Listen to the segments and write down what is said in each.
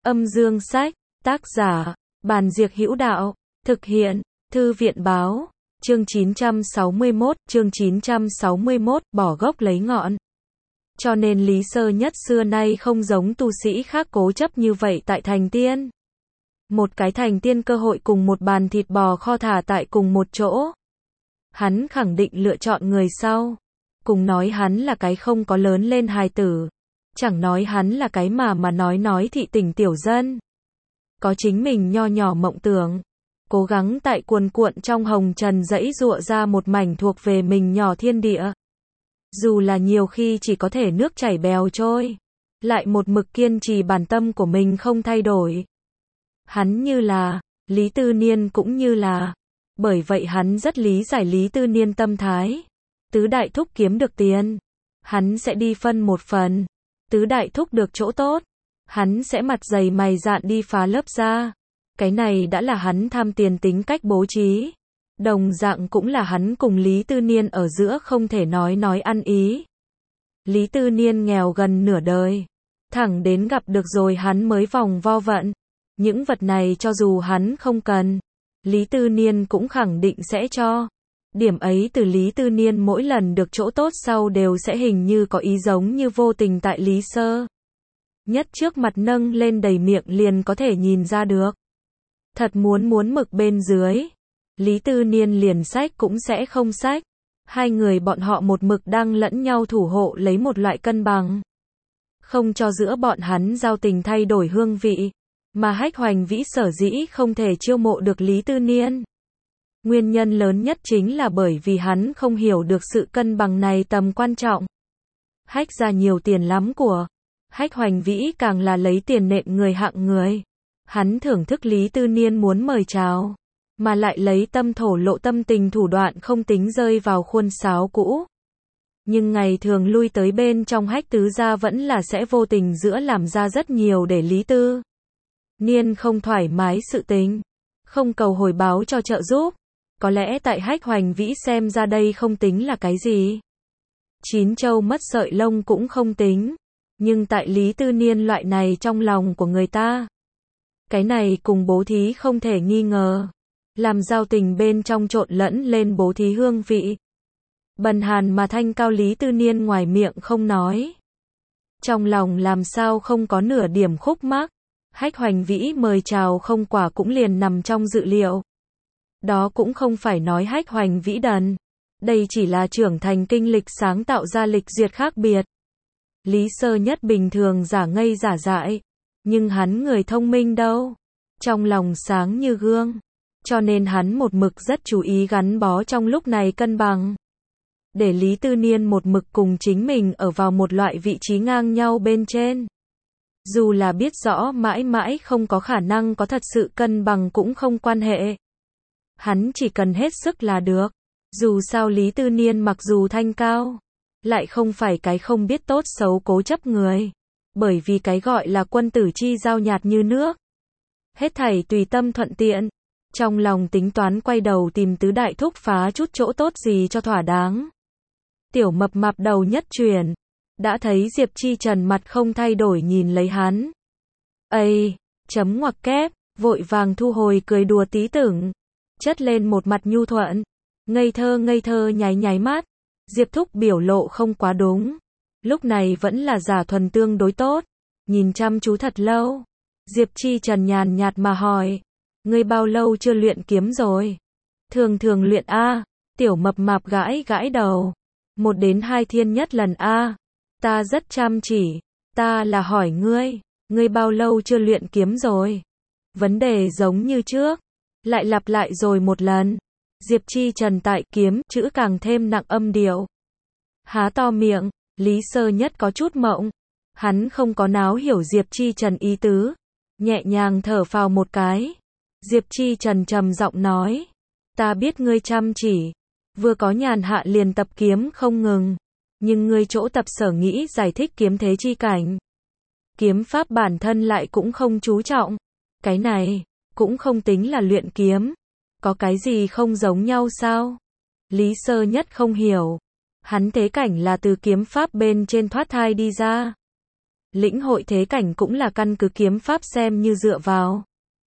Âm dương sách, tác giả, Bàn Diệc Hữu Đạo, thực hiện, Thư viện báo, chương 961, bỏ gốc lấy ngọn. Cho nên Lý Sơ Nhất xưa nay không giống tu sĩ khác cố chấp như vậy tại thành tiên. Một cái thành tiên cơ hội cùng một bàn thịt bò kho thả tại cùng một chỗ. Hắn khẳng định lựa chọn người sau. Cùng nói hắn là cái không có lớn lên hài tử. Chẳng nói hắn là cái mà nói thị tỉnh tiểu dân. Có chính mình nho nhỏ mộng tưởng. Cố gắng tại cuồn cuộn trong hồng trần dãy dụa ra một mảnh thuộc về mình nhỏ thiên địa. Dù là nhiều khi chỉ có thể nước chảy bèo trôi. Lại một mực kiên trì bản tâm của mình không thay đổi. Hắn như là, Lý Tư Niên cũng như là. Bởi vậy hắn rất lý giải Lý Tư Niên tâm thái. Tứ đại thúc kiếm được tiền. Hắn sẽ đi phân một phần. Tứ đại thúc được chỗ tốt. Hắn sẽ mặt dày mày dạn đi phá lớp ra. Cái này đã là hắn tham tiền tính cách bố trí. Đồng dạng cũng là hắn cùng Lý Tư Niên ở giữa không thể nói ăn ý. Lý Tư Niên nghèo gần nửa đời. Thẳng đến gặp được rồi hắn mới vòng vo vận. Những vật này cho dù hắn không cần, Lý Tư Niên cũng khẳng định sẽ cho. Điểm ấy từ Lý Tư Niên mỗi lần được chỗ tốt sau đều sẽ hình như có ý giống như vô tình tại Lý Sơ Nhất trước mặt nâng lên đầy miệng liền có thể nhìn ra được. Thật muốn mực bên dưới, Lý Tư Niên liền sách cũng sẽ không sách. Hai người bọn họ một mực đang lẫn nhau thủ hộ lấy một loại cân bằng. Không cho giữa bọn hắn giao tình thay đổi hương vị. Mà Hách Hoành Vĩ sở dĩ không thể chiêu mộ được Lý Tư Niên. Nguyên nhân lớn nhất chính là bởi vì hắn không hiểu được sự cân bằng này tầm quan trọng. Hách ra nhiều tiền lắm của. Hách Hoành Vĩ càng là lấy tiền nện người hạng người. Hắn thưởng thức Lý Tư Niên muốn mời chào. Mà lại lấy tâm thổ lộ tâm tình thủ đoạn không tính rơi vào khuôn sáo cũ. Nhưng ngày thường lui tới bên trong Hách tứ gia vẫn là sẽ vô tình giữa làm ra rất nhiều để Lý Tư Niên không thoải mái sự tình. Không cầu hồi báo cho trợ giúp. Có lẽ tại Hách Hoành Vĩ xem ra đây không tính là cái gì. Chín châu mất sợi lông cũng không tính. Nhưng tại Lý Tư Niên loại này trong lòng của người ta. Cái này cùng bố thí không thể nghi ngờ. Làm giao tình bên trong trộn lẫn lên bố thí hương vị. Bần hàn mà thanh cao Lý Tư Niên ngoài miệng không nói. Trong lòng làm sao không có nửa điểm khúc mắc. Hách Hoành Vĩ mời chào không quả cũng liền nằm trong dự liệu. Đó cũng không phải nói Hách Hoành Vĩ đần. Đây chỉ là trưởng thành kinh lịch sáng tạo ra lịch duyệt khác biệt. Lý Sơ Nhất bình thường giả ngây giả dại. Nhưng hắn người thông minh đâu. Trong lòng sáng như gương. Cho nên hắn một mực rất chú ý gắn bó trong lúc này cân bằng. Để Lý Tư Niên một mực cùng chính mình ở vào một loại vị trí ngang nhau bên trên. Dù là biết rõ mãi mãi không có khả năng có thật sự cân bằng cũng không quan hệ. Hắn chỉ cần hết sức là được. Dù sao Lý Tư Niên mặc dù thanh cao, lại không phải cái không biết tốt xấu cố chấp người. Bởi vì cái gọi là quân tử chi giao nhạt như nước. Hết thảy tùy tâm thuận tiện. Trong lòng tính toán quay đầu tìm tứ đại thúc phá chút chỗ tốt gì cho thỏa đáng. Tiểu mập mạp đầu nhất chuyển. Đã thấy Diệp Chi Trần mặt không thay đổi nhìn lấy hắn. Ây, chấm ngoặc kép, vội vàng thu hồi cười đùa tí tưởng. Chất lên một mặt nhu thuận. Ngây thơ nháy mắt. Diệp thúc biểu lộ không quá đúng. Lúc này vẫn là giả thuần tương đối tốt. Nhìn chăm chú thật lâu. Diệp Chi Trần nhàn nhạt mà hỏi. Ngươi bao lâu chưa luyện kiếm rồi? Thường luyện a. Tiểu mập mạp gãi đầu. 1 đến 2 thiên nhất lần a. Ta rất chăm chỉ. Ta là hỏi ngươi bao lâu chưa luyện kiếm rồi? Vấn đề giống như trước. Lại lặp lại rồi một lần. Diệp Chi Trần tại kiếm chữ càng thêm nặng âm điệu. Há to miệng, Lý Sơ Nhất có chút mộng. Hắn không có náo hiểu Diệp Chi Trần ý tứ. Nhẹ nhàng thở phào một cái. Diệp Chi Trần trầm giọng nói. Ta biết ngươi chăm chỉ. Vừa có nhàn hạ liền tập kiếm không ngừng. Nhưng ngươi chỗ tập sở nghĩ giải thích kiếm thế chi cảnh. Kiếm pháp bản thân lại cũng không chú trọng. Cái này, cũng không tính là luyện kiếm. Có cái gì không giống nhau sao? Lý Sơ Nhất không hiểu. Hắn thế cảnh là từ kiếm pháp bên trên thoát thai đi ra. Lĩnh hội thế cảnh cũng là căn cứ kiếm pháp xem như dựa vào.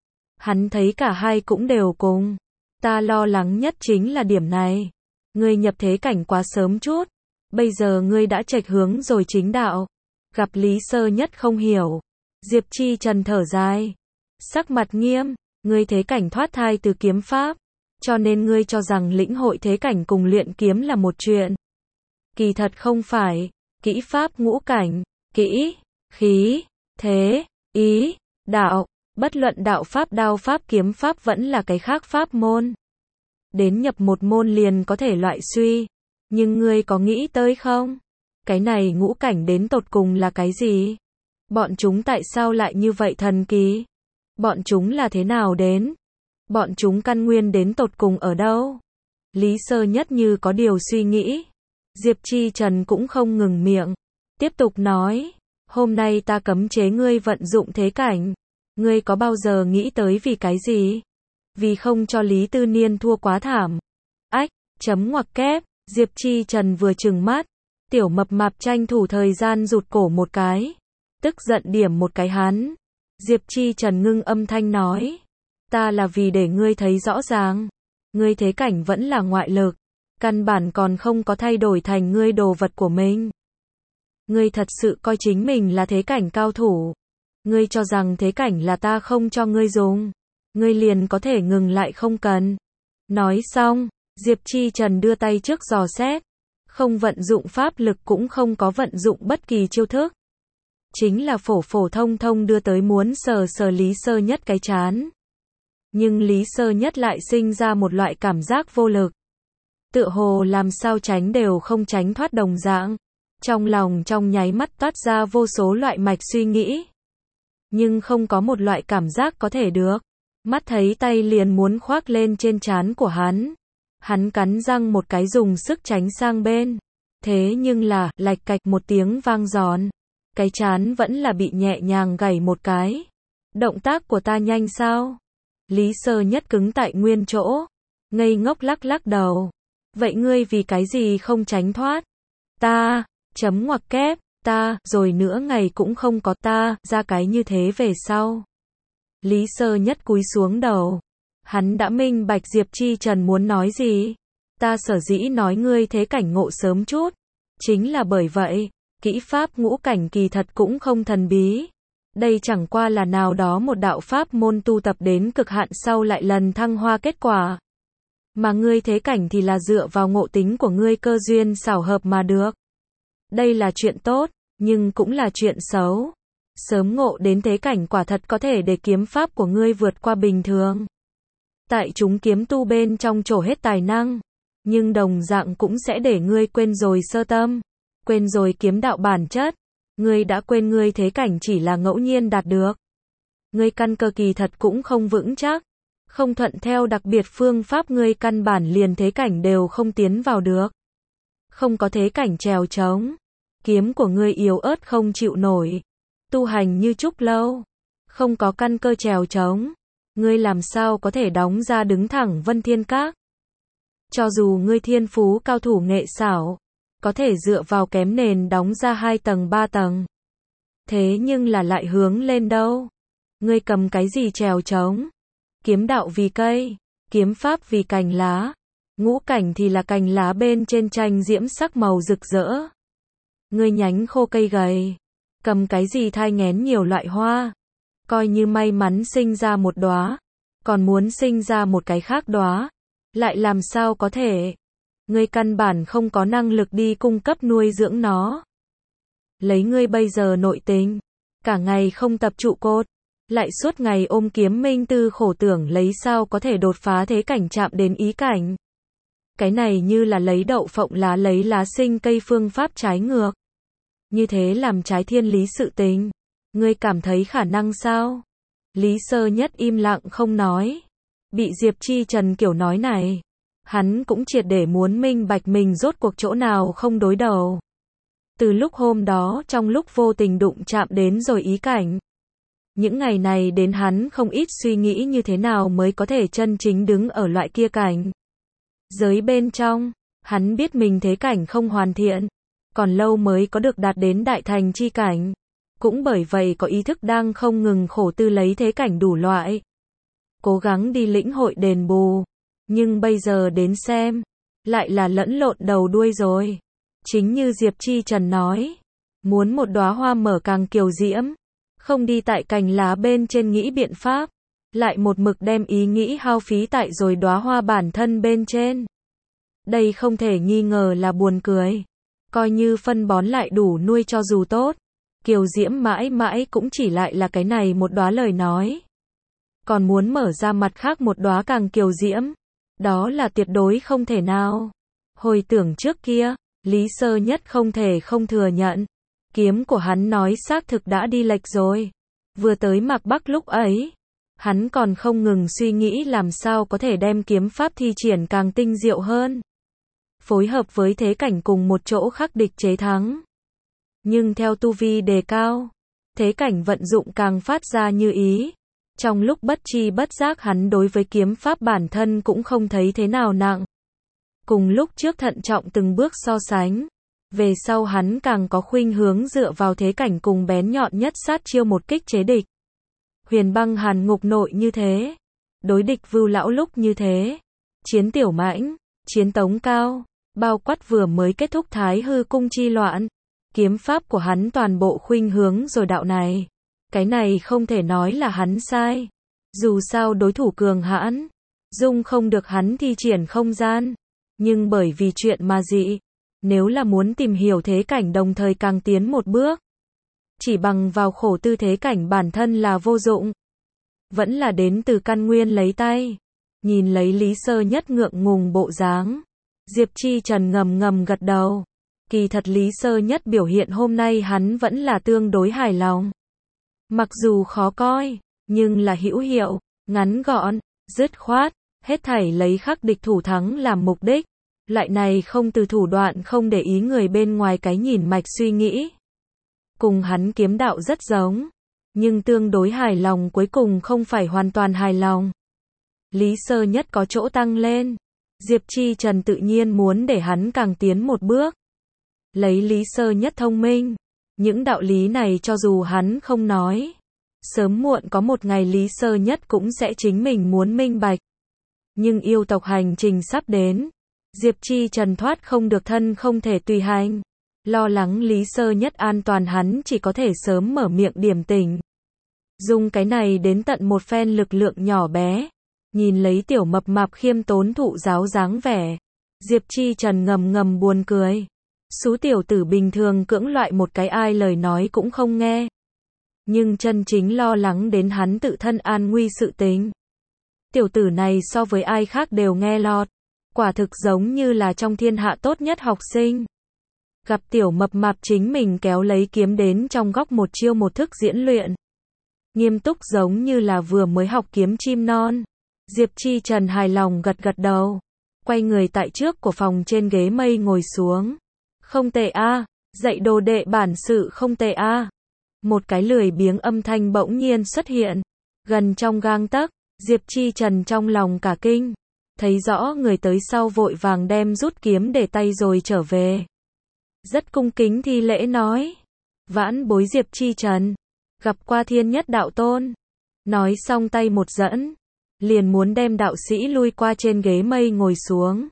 Hắn thấy cả hai cũng đều cùng. Ta lo lắng nhất chính là điểm này. Ngươi nhập thế cảnh quá sớm chút. Bây giờ ngươi đã chệch hướng rồi chính đạo. Gặp Lý Sơ Nhất không hiểu. Diệp Chi Trần thở dài. Sắc mặt nghiêm. Ngươi thế cảnh thoát thai từ kiếm pháp. Cho nên ngươi cho rằng lĩnh hội thế cảnh cùng luyện kiếm là một chuyện. Kỳ thật không phải. Kỹ pháp ngũ cảnh. Kỹ, khí, thế, ý, đạo. Bất luận đạo pháp, đao pháp, kiếm pháp vẫn là cái khác pháp môn. Đến nhập một môn liền có thể loại suy. Nhưng ngươi có nghĩ tới không? Cái này ngũ cảnh đến tột cùng là cái gì? Bọn chúng tại sao lại như vậy thần kỳ? Bọn chúng là thế nào đến? Bọn chúng căn nguyên đến tột cùng ở đâu? Lý Sơ Nhất như có điều suy nghĩ. Diệp Chi Trần cũng không ngừng miệng. Tiếp tục nói. Hôm nay ta cấm chế ngươi vận dụng thế cảnh. Ngươi có bao giờ nghĩ tới vì cái gì? Vì không cho Lý Tư Niên thua quá thảm. Ách, chấm ngoặc kép. Diệp Chi Trần vừa trừng mắt. Tiểu mập mạp tranh thủ thời gian rụt cổ một cái. Tức giận điểm một cái hắn. Diệp Chi Trần ngưng âm thanh nói. Ta là vì để ngươi thấy rõ ràng. Ngươi thế cảnh vẫn là ngoại lực. Căn bản còn không có thay đổi thành ngươi đồ vật của mình. Ngươi thật sự coi chính mình là thế cảnh cao thủ. Ngươi cho rằng thế cảnh là ta không cho ngươi dùng. Ngươi liền có thể ngừng lại không cần. Nói xong, Diệp Chi Trần đưa tay trước dò xét. Không vận dụng pháp lực cũng không có vận dụng bất kỳ chiêu thức. Chính là phổ phổ thông thông đưa tới muốn sờ sờ Lý Sơ Nhất cái trán. Nhưng Lý Sơ Nhất lại sinh ra một loại cảm giác vô lực. Tựa hồ làm sao tránh đều không tránh thoát đồng dạng. Trong lòng trong nháy mắt toát ra vô số loại mạch suy nghĩ. Nhưng không có một loại cảm giác có thể được. Mắt thấy tay liền muốn khoác lên trên trán của hắn. Hắn cắn răng một cái dùng sức tránh sang bên. Thế nhưng là, lạch cạch một tiếng vang giòn. Cái trán vẫn là bị nhẹ nhàng gảy một cái. Động tác của ta nhanh sao? Lý Sơ Nhất cứng tại nguyên chỗ. Ngây ngốc lắc lắc đầu. Vậy ngươi vì cái gì không tránh thoát? Ta, chấm ngoặc kép, ta, rồi nữa ngày cũng không có ta, ra cái như thế về sau. Lý Sơ Nhất cúi xuống đầu. Hắn đã minh bạch Diệp Chi Trần muốn nói gì. Ta sở dĩ nói ngươi thế cảnh ngộ sớm chút. Chính là bởi vậy, kỹ pháp ngũ cảnh kỳ thật cũng không thần bí. Đây chẳng qua là nào đó một đạo pháp môn tu tập đến cực hạn sau lại lần thăng hoa kết quả. Mà ngươi thế cảnh thì là dựa vào ngộ tính của ngươi cơ duyên xảo hợp mà được. Đây là chuyện tốt, nhưng cũng là chuyện xấu. Sớm ngộ đến thế cảnh quả thật có thể để kiếm pháp của ngươi vượt qua bình thường. Tại chúng kiếm tu bên trong trổ hết tài năng. Nhưng đồng dạng cũng sẽ để ngươi quên rồi sơ tâm. Quên rồi kiếm đạo bản chất. Ngươi đã quên ngươi thế cảnh chỉ là ngẫu nhiên đạt được. Ngươi căn cơ kỳ thật cũng không vững chắc. Không thuận theo đặc biệt phương pháp ngươi căn bản liền thế cảnh đều không tiến vào được. Không có thế cảnh trèo trống. Kiếm của ngươi yếu ớt không chịu nổi. Tu hành như trúc lâu. Không có căn cơ trèo trống. Ngươi làm sao có thể đóng ra đứng thẳng Vân Thiên Các. Cho dù ngươi thiên phú cao thủ nghệ xảo. Có thể dựa vào kém nền đóng ra 2 tầng 3 tầng. Thế nhưng là lại hướng lên đâu. Ngươi cầm cái gì trèo trống. Kiếm đạo vì cây. Kiếm pháp vì cành lá. Ngũ cảnh thì là cành lá bên trên tranh diễm sắc màu rực rỡ. Ngươi nhánh khô cây gầy. Cầm cái gì thai nghén nhiều loại hoa. Coi như may mắn sinh ra một đóa. Còn muốn sinh ra một cái khác đóa. Lại làm sao có thể. Ngươi căn bản không có năng lực đi cung cấp nuôi dưỡng nó. Lấy ngươi bây giờ nội tình. Cả ngày không tập trụ cột. Lại suốt ngày ôm kiếm minh tư khổ tưởng lấy sao có thể đột phá thế cảnh chạm đến ý cảnh. Cái này như là lấy đậu phộng lá lấy lá sinh cây phương pháp trái ngược. Như thế làm trái thiên lý sự tình. Ngươi cảm thấy khả năng sao? Lý Sơ Nhất im lặng không nói. Bị Diệp Chi Trần kiểu nói này. Hắn cũng triệt để muốn minh bạch mình rốt cuộc chỗ nào không đối đầu. Từ lúc hôm đó trong lúc vô tình đụng chạm đến rồi ý cảnh. Những ngày này đến hắn không ít suy nghĩ như thế nào mới có thể chân chính đứng ở loại kia cảnh. Giới bên trong, hắn biết mình thế cảnh không hoàn thiện. Còn lâu mới có được đạt đến đại thành chi cảnh. cũng bởi vậy có ý thức đang không ngừng khổ tư lấy thế cảnh đủ loại. Cố gắng đi lĩnh hội đền bù. Nhưng bây giờ đến xem, lại là lẫn lộn đầu đuôi rồi. Chính như Diệp Chi Trần nói, muốn một đóa hoa mở càng kiều diễm, không đi tại cành lá bên trên nghĩ biện pháp, lại một mực đem ý nghĩ hao phí tại rồi đóa hoa bản thân bên trên. Đây không thể nghi ngờ là buồn cười. Coi như phân bón lại đủ nuôi cho dù tốt, kiều diễm mãi mãi cũng chỉ lại là cái này một đóa lời nói. Còn muốn mở ra mặt khác một đóa càng kiều diễm, đó là tuyệt đối không thể nào. Hồi tưởng trước kia, Lý Sơ Nhất không thể không thừa nhận, kiếm của hắn nói xác thực đã đi lệch rồi. Vừa tới Mạc Bắc lúc ấy, hắn còn không ngừng suy nghĩ làm sao có thể đem kiếm pháp thi triển càng tinh diệu hơn, phối hợp với thế cảnh cùng một chỗ khắc địch chế thắng. Nhưng theo tu vi đề cao, thế cảnh vận dụng càng phát ra như ý. Trong lúc bất tri bất giác hắn đối với kiếm pháp bản thân cũng không thấy thế nào nặng. Cùng lúc trước thận trọng từng bước so sánh, về sau hắn càng có khuynh hướng dựa vào thế cảnh cùng bén nhọn nhất sát chiêu một kích chế địch. Huyền Băng Hàn Ngục nội như thế, đối địch Vưu Lão lúc như thế, chiến Tiểu Mãnh, chiến Tống Cao, bao quát vừa mới kết thúc Thái Hư Cung chi loạn, kiếm pháp của hắn toàn bộ khuynh hướng rồi đạo này. Cái này không thể nói là hắn sai. Dù sao đối thủ cường hãn, dung không được hắn thi triển không gian. Nhưng bởi vì chuyện mà dị, nếu là muốn tìm hiểu thế cảnh đồng thời càng tiến một bước, chỉ bằng vào khổ tư thế cảnh bản thân là vô dụng. Vẫn là đến từ căn nguyên lấy tay. Nhìn lấy Lý Sơ Nhất ngượng ngùng bộ dáng, Diệp Chi Trần ngầm ngầm gật đầu. Kỳ thật Lý Sơ Nhất biểu hiện hôm nay hắn vẫn là tương đối hài lòng. Mặc dù khó coi, nhưng là hữu hiệu, ngắn gọn, dứt khoát, hết thảy lấy khắc địch thủ thắng làm mục đích. Loại này không từ thủ đoạn không để ý người bên ngoài cái nhìn mạch suy nghĩ. Cùng hắn kiếm đạo rất giống, nhưng tương đối hài lòng cuối cùng không phải hoàn toàn hài lòng. Lý Sơ Nhất có chỗ tăng lên, Diệp Chi Trần tự nhiên muốn để hắn càng tiến một bước. Lấy Lý Sơ Nhất thông minh, những đạo lý này cho dù hắn không nói, sớm muộn có một ngày Lý Sơ Nhất cũng sẽ chính mình muốn minh bạch. Nhưng yêu tộc hành trình sắp đến, Diệp Chi Trần thoát không được thân không thể tùy hành. Lo lắng Lý Sơ Nhất an toàn hắn chỉ có thể sớm mở miệng điểm tỉnh. Dùng cái này đến tận một phen lực lượng nhỏ bé. Nhìn lấy tiểu mập mạp khiêm tốn thụ giáo dáng vẻ, Diệp Chi Trần ngầm ngầm buồn cười. Sú tiểu tử bình thường cưỡng loại một cái ai lời nói cũng không nghe. Nhưng chân chính lo lắng đến hắn tự thân an nguy sự tình. Tiểu tử này so với ai khác đều nghe lọt. Quả thực giống như là trong thiên hạ tốt nhất học sinh. Gặp tiểu mập mạp chính mình kéo lấy kiếm đến trong góc một chiêu một thức diễn luyện. Nghiêm túc giống như là vừa mới học kiếm chim non. Diệp Chi Trần hài lòng gật gật đầu. Quay người tại trước của phòng trên ghế mây ngồi xuống. Không tệ a, dạy đồ đệ bản sự không tệ a. Một cái lười biếng âm thanh bỗng nhiên xuất hiện. Gần trong gang tấc, Diệp Chi Trần trong lòng cả kinh. Thấy rõ người tới sau vội vàng đem rút kiếm để tay rồi trở về. Rất cung kính thi lễ nói. Vãn bối Diệp Chi Trần. Gặp qua Thiên Nhất đạo tôn. Nói xong tay một dẫn. Liền muốn đem đạo sĩ lui qua trên ghế mây ngồi xuống.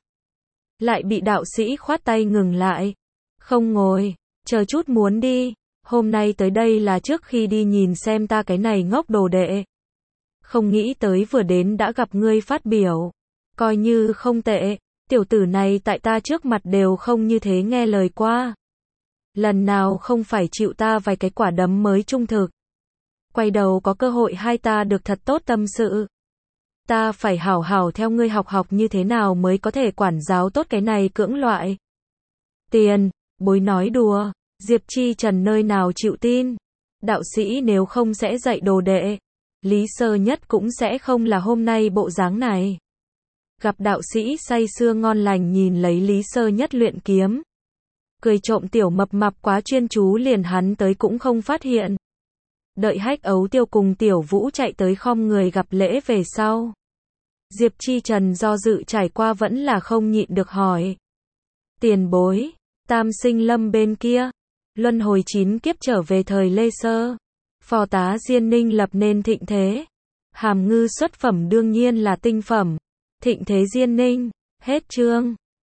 Lại bị đạo sĩ khoát tay ngừng lại. Không ngồi, chờ chút muốn đi. Hôm nay tới đây là trước khi đi nhìn xem ta cái này ngốc đồ đệ. Không nghĩ tới vừa đến đã gặp ngươi phát biểu. Coi như không tệ, tiểu tử này tại ta trước mặt đều không như thế nghe lời qua. Lần nào không phải chịu ta vài cái quả đấm mới trung thực. Quay đầu có cơ hội hai ta được thật tốt tâm sự. Ta phải hảo hảo theo ngươi học học như thế nào mới có thể quản giáo tốt cái này cưỡng loại. Tiền, bối nói đùa, Diệp Chi Trần nơi nào chịu tin. Đạo sĩ nếu không sẽ dạy đồ đệ, Lý Sơ Nhất cũng sẽ không là hôm nay bộ dáng này. Gặp đạo sĩ say sưa ngon lành nhìn lấy Lý Sơ Nhất luyện kiếm. Cười trộm tiểu mập mạp quá chuyên chú liền hắn tới cũng không phát hiện. Đợi Hách Ấu Tiêu cùng Tiểu Vũ chạy tới khom người gặp lễ về sau. Diệp Chi Trần do dự trải qua vẫn là không nhịn được hỏi. Tiền bối, Tam Sinh Lâm bên kia, luân hồi 9 kiếp trở về thời Lê Sơ. Phò tá Diên Ninh lập nên thịnh thế. Hàm Ngư xuất phẩm đương nhiên là tinh phẩm. Thịnh thế Diên Ninh. Hết chương.